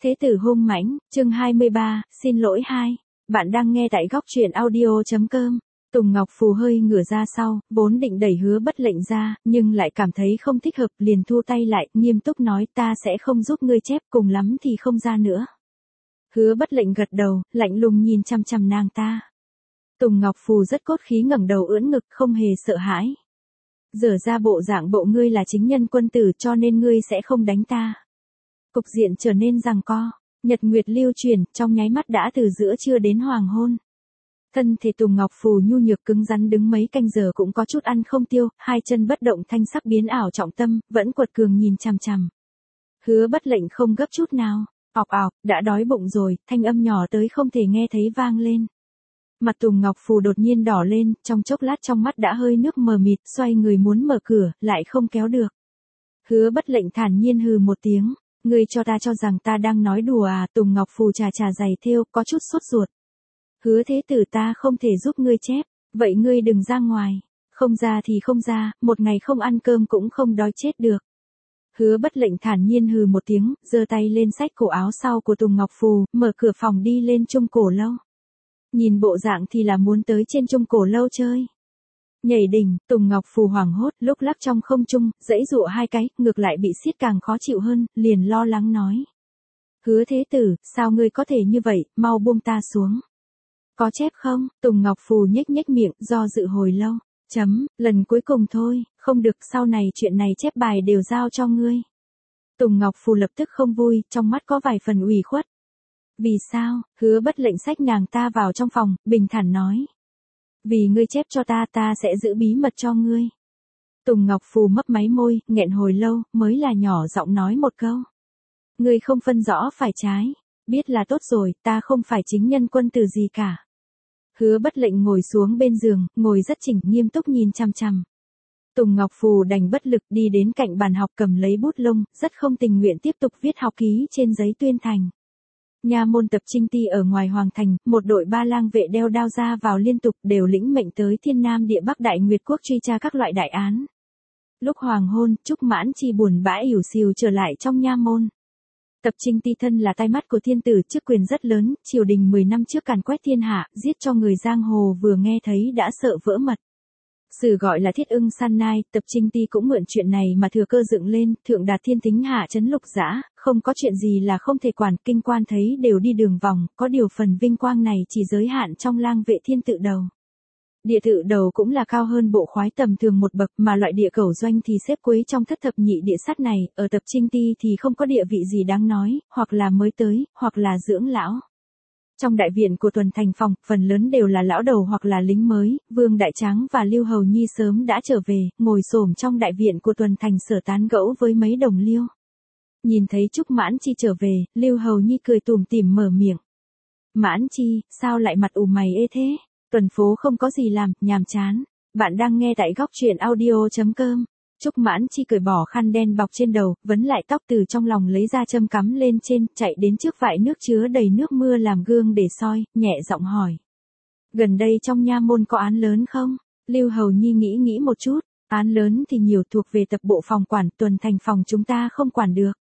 Thế tử hung mãnh, chương 23, xin lỗi hai. Bạn đang nghe tại góc truyện audio.com. Tùng Ngọc Phù hơi ngửa ra sau, vốn định đẩy Hứa Bất Lệnh ra, nhưng lại cảm thấy không thích hợp, liền thu tay lại, nghiêm túc nói ta sẽ không giúp ngươi chép, cùng lắm thì không ra nữa. Hứa Bất Lệnh gật đầu, lạnh lùng nhìn chăm chăm nàng ta. Tùng Ngọc Phù rất cốt khí ngẩng đầu ưỡn ngực, không hề sợ hãi. Dở ra bộ dạng bộ ngươi là chính nhân quân tử cho nên ngươi sẽ không đánh ta. Cục diện trở nên giằng co, nhật nguyệt lưu chuyển, trong nháy mắt đã từ giữa trưa đến hoàng hôn. Thân thể Tùng Ngọc Phù nhu nhược cứng rắn đứng mấy canh giờ cũng có chút ăn không tiêu, hai chân bất động thanh sắc biến ảo trọng tâm, vẫn quật cường nhìn chằm chằm. Hứa Bất Lệnh không gấp chút nào, ọc ọc, đã đói bụng rồi, thanh âm nhỏ tới không thể nghe thấy vang lên. Mặt Tùng Ngọc Phù đột nhiên đỏ lên, trong chốc lát trong mắt đã hơi nước mờ mịt, xoay người muốn mở cửa, lại không kéo được. Hứa Bất Lệnh thản nhiên hừ một tiếng. Ngươi cho ta cho rằng ta đang nói đùa à? Tùng Ngọc Phù chà chà giày thêu, có chút sốt ruột. Hứa thế tử ta không thể giúp ngươi chép, vậy ngươi đừng ra ngoài. Không ra thì không ra, một ngày không ăn cơm cũng không đói chết được. Hứa Bất Lệnh thản nhiên hừ một tiếng, giơ tay lên xách cổ áo sau của Tùng Ngọc Phù, mở cửa phòng đi lên Trung Cổ Lâu. Nhìn bộ dạng thì là muốn tới trên Trung Cổ Lâu chơi. Nhảy đỉnh, Tùng Ngọc Phù hoảng hốt, lúc lắc trong không trung, giãy giụa hai cái, ngược lại bị siết càng khó chịu hơn, liền lo lắng nói. Hứa thế tử, sao ngươi có thể như vậy, mau buông ta xuống. Có chép không? Tùng Ngọc Phù nhếch nhếch miệng, do dự hồi lâu. Lần cuối cùng thôi, không được, sau này chuyện này chép bài đều giao cho ngươi. Tùng Ngọc Phù lập tức không vui, trong mắt có vài phần ủy khuất. Vì sao? Hứa Bất Lệnh xách nàng ta vào trong phòng, bình thản nói. Vì ngươi chép cho ta, ta sẽ giữ bí mật cho ngươi. Tùng Ngọc Phù mấp máy môi, nghẹn hồi lâu, mới là nhỏ giọng nói một câu. Ngươi không phân rõ phải trái. Biết là tốt rồi, ta không phải chính nhân quân tử gì cả. Hứa Bất Lệnh ngồi xuống bên giường, ngồi rất chỉnh, nghiêm túc nhìn chằm chằm. Tùng Ngọc Phù đành bất lực đi đến cạnh bàn học cầm lấy bút lông, rất không tình nguyện tiếp tục viết học ký trên giấy tuyên thành. Nha môn Tập Trinh Ti ở ngoài hoàng thành, một đội ba lang vệ đeo đao ra vào liên tục đều lĩnh mệnh tới Thiên Nam Địa Bắc Đại Nguyệt Quốc truy tra các loại đại án. Lúc hoàng hôn, Trúc Mãn Chi buồn bã ỉu xìu trở lại trong nha môn. Tập Trinh Ti thân là tai mắt của thiên tử, chức quyền rất lớn, triều đình 10 năm trước càn quét thiên hạ, giết cho người giang hồ vừa nghe thấy đã sợ vỡ mật. Sử gọi là Thiết Ưng San Nai, Tập Trinh Ti cũng mượn chuyện này mà thừa cơ dựng lên, thượng đạt thiên tính hạ trấn lục dã, không có chuyện gì là không thể quản, kinh quan thấy đều đi đường vòng, có điều phần vinh quang này chỉ giới hạn trong lang vệ thiên tự đầu. Địa tự đầu cũng là cao hơn bộ khoái tầm thường một bậc, mà loại địa cẩu doanh thì xếp cuối trong thất thập nhị địa sát này, ở Tập Trinh Ti thì không có địa vị gì đáng nói, hoặc là mới tới, hoặc là dưỡng lão. Trong đại viện của Tuần Thành Phòng, phần lớn đều là lão đầu hoặc là lính mới, Vương Đại Tráng và Lưu Hầu Nhi sớm đã trở về, ngồi xổm trong đại viện của Tuần Thành sở tán gẫu với mấy đồng liêu. Nhìn thấy Trúc Mãn Chi trở về, Lưu Hầu Nhi cười tủm tỉm mở miệng. Mãn Chi, sao lại mặt ủ mày ê thế? Tuần phố không có gì làm, nhàm chán. Bạn đang nghe tại góc truyện audio.com. Trúc Mãn Chi cởi bỏ khăn đen bọc trên đầu, vấn lại tóc từ trong lòng lấy ra châm cắm lên trên, chạy đến trước vại nước chứa đầy nước mưa làm gương để soi, nhẹ giọng hỏi. Gần đây trong nha môn có án lớn không? Lưu Hầu Nhi nghĩ một chút, án lớn thì nhiều, thuộc về tập bộ phòng quản, Tuần Thành Phòng chúng ta không quản được.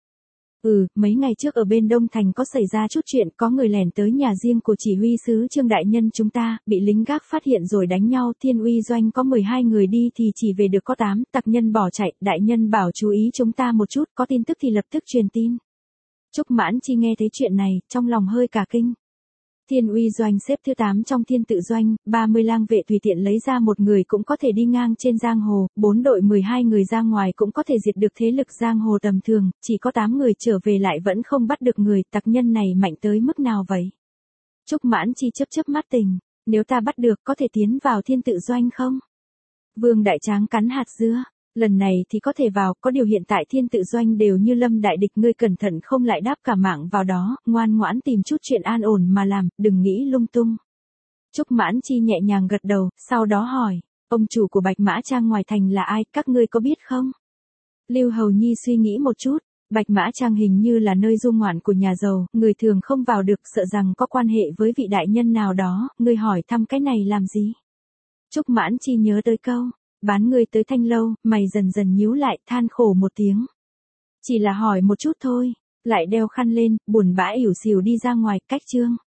Mấy ngày trước ở bên Đông Thành có xảy ra chút chuyện, có người lẻn tới nhà riêng của chỉ huy sứ Trương đại nhân chúng ta, bị lính gác phát hiện rồi đánh nhau, Thiên Uy doanh có 12 người đi thì chỉ về được có 8, tặc nhân bỏ chạy, đại nhân bảo chú ý chúng ta một chút, có tin tức thì lập tức truyền tin. Trúc Mãn Chi nghe thấy chuyện này, trong lòng hơi cả kinh. Thiên Uy doanh xếp thứ 8 trong Thiên Tự doanh, 30 lang vệ tùy tiện lấy ra một người cũng có thể đi ngang trên giang hồ, 4 đội 12 người ra ngoài cũng có thể diệt được thế lực giang hồ tầm thường, chỉ có 8 người trở về lại vẫn không bắt được người, tặc nhân này mạnh tới mức nào vậy? Trúc Mãn Chi chớp mắt tình, nếu ta bắt được có thể tiến vào Thiên Tự doanh không? Vương Đại Tráng cắn hạt dưa. Lần này thì có thể vào, có điều hiện tại Thiên Tự doanh đều như lâm đại địch, ngươi cẩn thận không lại đáp cả mạng vào đó, ngoan ngoãn tìm chút chuyện an ổn mà làm, đừng nghĩ lung tung. Trúc Mãn Chi nhẹ nhàng gật đầu, sau đó hỏi, ông chủ của Bạch Mã Trang ngoài thành là ai, các ngươi có biết không? Lưu Hầu Nhi suy nghĩ một chút, Bạch Mã Trang hình như là nơi du ngoạn của nhà giàu, người thường không vào được, sợ rằng có quan hệ với vị đại nhân nào đó, ngươi hỏi thăm cái này làm gì? Trúc Mãn Chi nhớ tới câu. Bán người tới Thanh lâu, mày dần dần nhíu lại, than khổ một tiếng. Chỉ là hỏi một chút thôi, Lại đeo khăn lên, buồn bã ỉu xìu đi ra ngoài, cách Trương